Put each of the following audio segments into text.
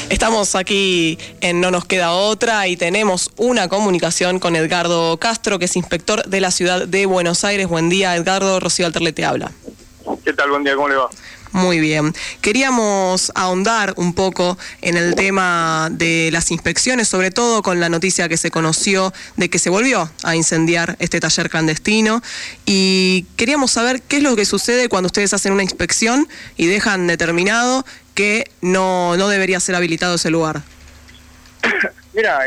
Estamos aquí en No Nos Queda Otra y tenemos una comunicación con Edgardo Castro, que es inspector de la ciudad de Buenos Aires. Buen día, Edgardo. Rocío Alterle te habla. ¿Qué tal? Buen día, ¿cómo le va? Muy bien. Queríamos ahondar un poco en el tema de las inspecciones, sobre todo con la noticia que se conoció de que se volvió a incendiar este taller clandestino, y queríamos saber qué es lo que sucede cuando ustedes hacen una inspección y dejan determinado que no debería ser habilitado ese lugar. Mira,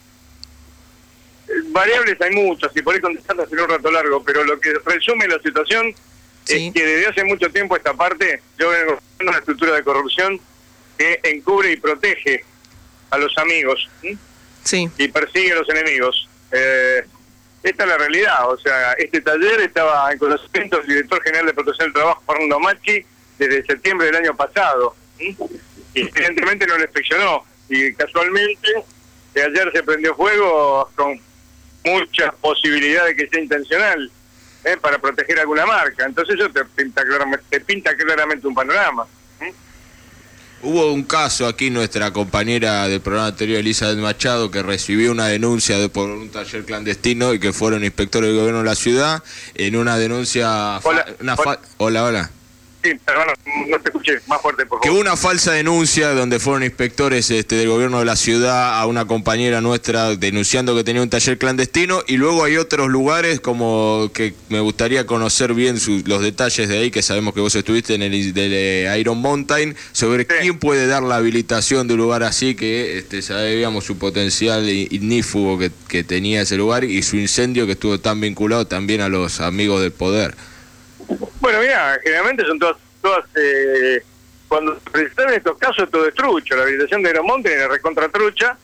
variables hay muchas y por ahí contestarlas será un rato largo, pero lo que resume la situación sí. Es que desde hace mucho tiempo esta parte, yo vengo en una estructura de corrupción que encubre y protege a los amigos, sí, y persigue a los enemigos. Esta es la realidad, o sea, este taller estaba en conocimiento del director general de Protección del Trabajo, Fernando Macchi, desde septiembre del año pasado. Y evidentemente no lo inspeccionó, y casualmente ayer se prendió fuego con mucha posibilidad de que sea intencional, para proteger alguna marca. Entonces eso te pinta claramente un panorama. Hubo un caso aquí, nuestra compañera del programa anterior, Elizabeth Machado, que recibió una denuncia por un taller clandestino y que fueron inspectores del gobierno de la ciudad en una denuncia... Hola. Sí, perdón, no te escuché, más fuerte, por favor. Que hubo una falsa denuncia donde fueron inspectores del gobierno de la ciudad a una compañera nuestra denunciando que tenía un taller clandestino, y luego hay otros lugares como que me gustaría conocer bien los detalles de ahí, que sabemos que vos estuviste en el Iron Mountain, sobre sí. quién puede dar la habilitación de un lugar así que sabíamos su potencial ignífugo que tenía ese lugar y su incendio que estuvo tan vinculado también a los amigos del poder. Bueno, mira, generalmente son todas cuando se presentan estos casos todo es trucho. La habilitación de Iron Mountain es recontra trucha,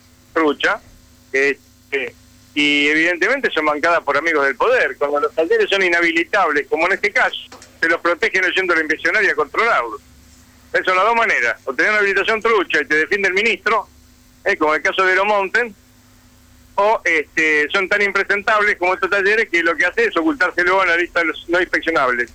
y evidentemente son bancadas por amigos del poder. Cuando los talleres son inhabilitables, como en este caso, se los protegen oyendo la inspeccionar y a controlarlos. Eso son las dos maneras: o tener una habilitación trucha y te defiende el ministro, como el caso de Iron Mountain, o son tan impresentables como estos talleres que lo que hace es ocultárselo a la lista de los no inspeccionables.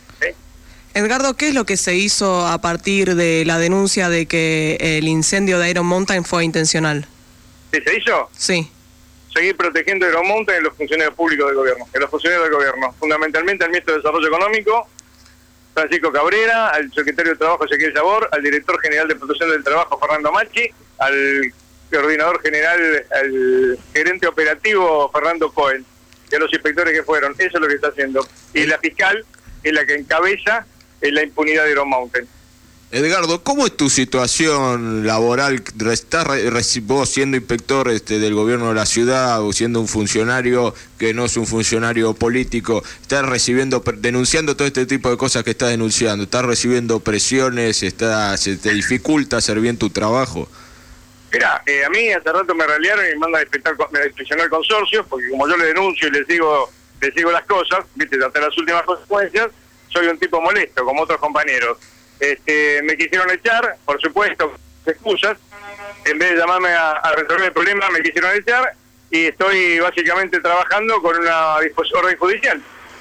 Edgardo, ¿qué es lo que se hizo a partir de la denuncia de que el incendio de Iron Mountain fue intencional? ¿Qué se hizo? Sí. Seguir protegiendo Iron Mountain en los funcionarios públicos del gobierno, fundamentalmente al ministro de Desarrollo Económico, Francisco Cabrera, al secretario de Trabajo, Ezequiel Sabor, al director general de Protección del Trabajo, Fernando Macchi, al coordinador general, al gerente operativo, Fernando Cohen, y a los inspectores que fueron. Eso es lo que está haciendo. Y la fiscal es la que encabeza la impunidad de Iron Mountain. Edgardo, ¿cómo es tu situación laboral? ¿Estás vos siendo inspector del gobierno de la ciudad o siendo un funcionario que no es un funcionario político? ¿Estás denunciando todo este tipo de cosas que estás denunciando? ¿Estás recibiendo presiones? ¿Se te dificulta hacer bien tu trabajo? Mirá, a mí hace rato me ralearon y me mandan a inspeccionar consorcios, porque como yo le denuncio y les digo las cosas, viste, hasta las últimas consecuencias, soy un tipo molesto, como otros compañeros. Me quisieron echar, por supuesto, excusas. En vez de llamarme a resolver el problema, me quisieron echar, y estoy básicamente trabajando con una orden judicial.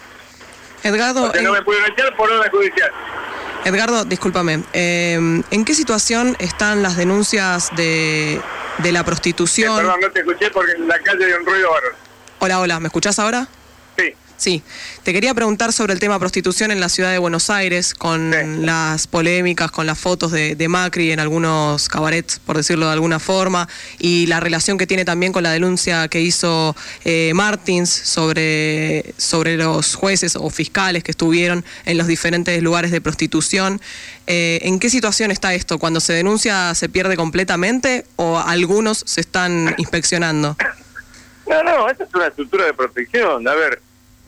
Edgardo, no me pudieron echar por orden judicial. Edgardo, discúlpame, ¿en qué situación están las denuncias de la prostitución? Perdón, no te escuché porque en la calle hay un ruido bárbaro. Hola, ¿me escuchás ahora? Sí. Sí, te quería preguntar sobre el tema prostitución en la ciudad de Buenos Aires, con las polémicas, con las fotos de Macri en algunos cabarets, por decirlo de alguna forma, y la relación que tiene también con la denuncia que hizo Martins sobre los jueces o fiscales que estuvieron en los diferentes lugares de prostitución. ¿En qué situación está esto? ¿Cuando se denuncia se pierde completamente o algunos se están inspeccionando? No, esta es una estructura de protección. A ver,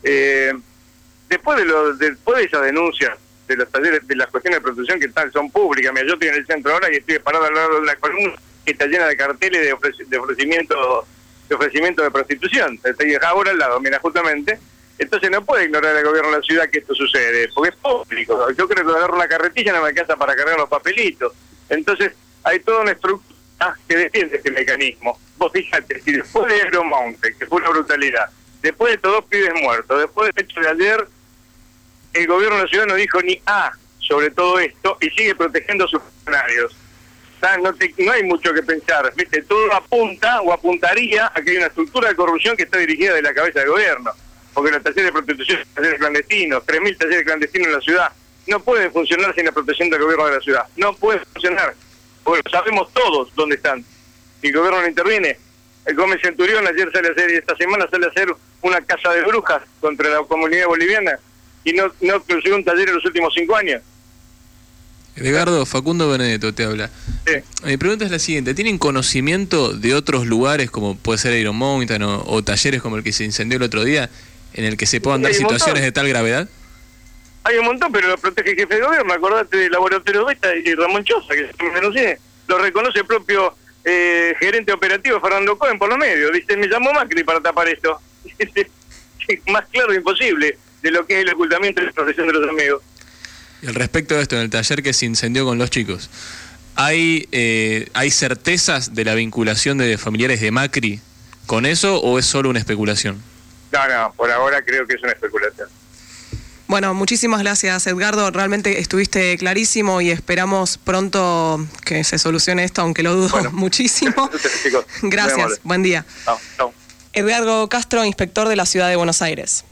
después de esa denuncia de los talleres, de las cuestiones de prostitución que son públicas, mira, yo estoy en el centro ahora y estoy parado al lado de una columna que está llena de carteles de ofrecimiento de prostitución. Estoy ahora al lado, mira, justamente. Entonces no puede ignorar el gobierno de la ciudad que esto sucede, porque es público. Yo creo que agarro una carretilla no me alcanza para cargar los papelitos. Entonces hay toda una estructura que defiende este mecanismo. Vos fíjate, si después de Iron Mountain, que fue una brutalidad, después de estos 2 pibes muertos, después del hecho de ayer, el gobierno de la ciudad no dijo ni A sobre todo esto y sigue protegiendo a sus funcionarios. No hay mucho que pensar, ¿viste? Todo apunta o apuntaría a que hay una estructura de corrupción que está dirigida de la cabeza del gobierno. Porque los talleres de prostitución, talleres clandestinos, 3.000 talleres clandestinos en la ciudad, no pueden funcionar sin la protección del gobierno de la ciudad. No puede funcionar. Porque sabemos todos dónde están. Si el gobierno no interviene, el Gómez Centurión ayer esta semana sale a hacer una casa de brujas contra la comunidad boliviana y no construyó un taller en los últimos 5 años. Edgardo, Facundo Benedetto te habla. Sí. Mi pregunta es la siguiente: ¿tienen conocimiento de otros lugares, como puede ser Iron Mountain o talleres como el que se incendió el otro día, en el que se puedan dar situaciones de tal gravedad? Hay un montón, pero lo protege el jefe de gobierno. Acordate del laboratorio Beta y Ramón Chosa, que me denuncié. Lo reconoce el propio gerente operativo Fernando Cohen por los medios. Dice, me llamó Macri para tapar esto. Más claro imposible de lo que es el ocultamiento y la protección de los amigos. Y al respecto de esto, en el taller que se incendió con los chicos, ¿hay certezas de la vinculación de familiares de Macri con eso o es solo una especulación? No, por ahora creo que es una especulación. Bueno, muchísimas gracias, Edgardo. Realmente estuviste clarísimo y esperamos pronto que se solucione esto, aunque lo dudo muchísimo. Gracias, buen día. Chao. Edgardo Castro, inspector de la Ciudad de Buenos Aires.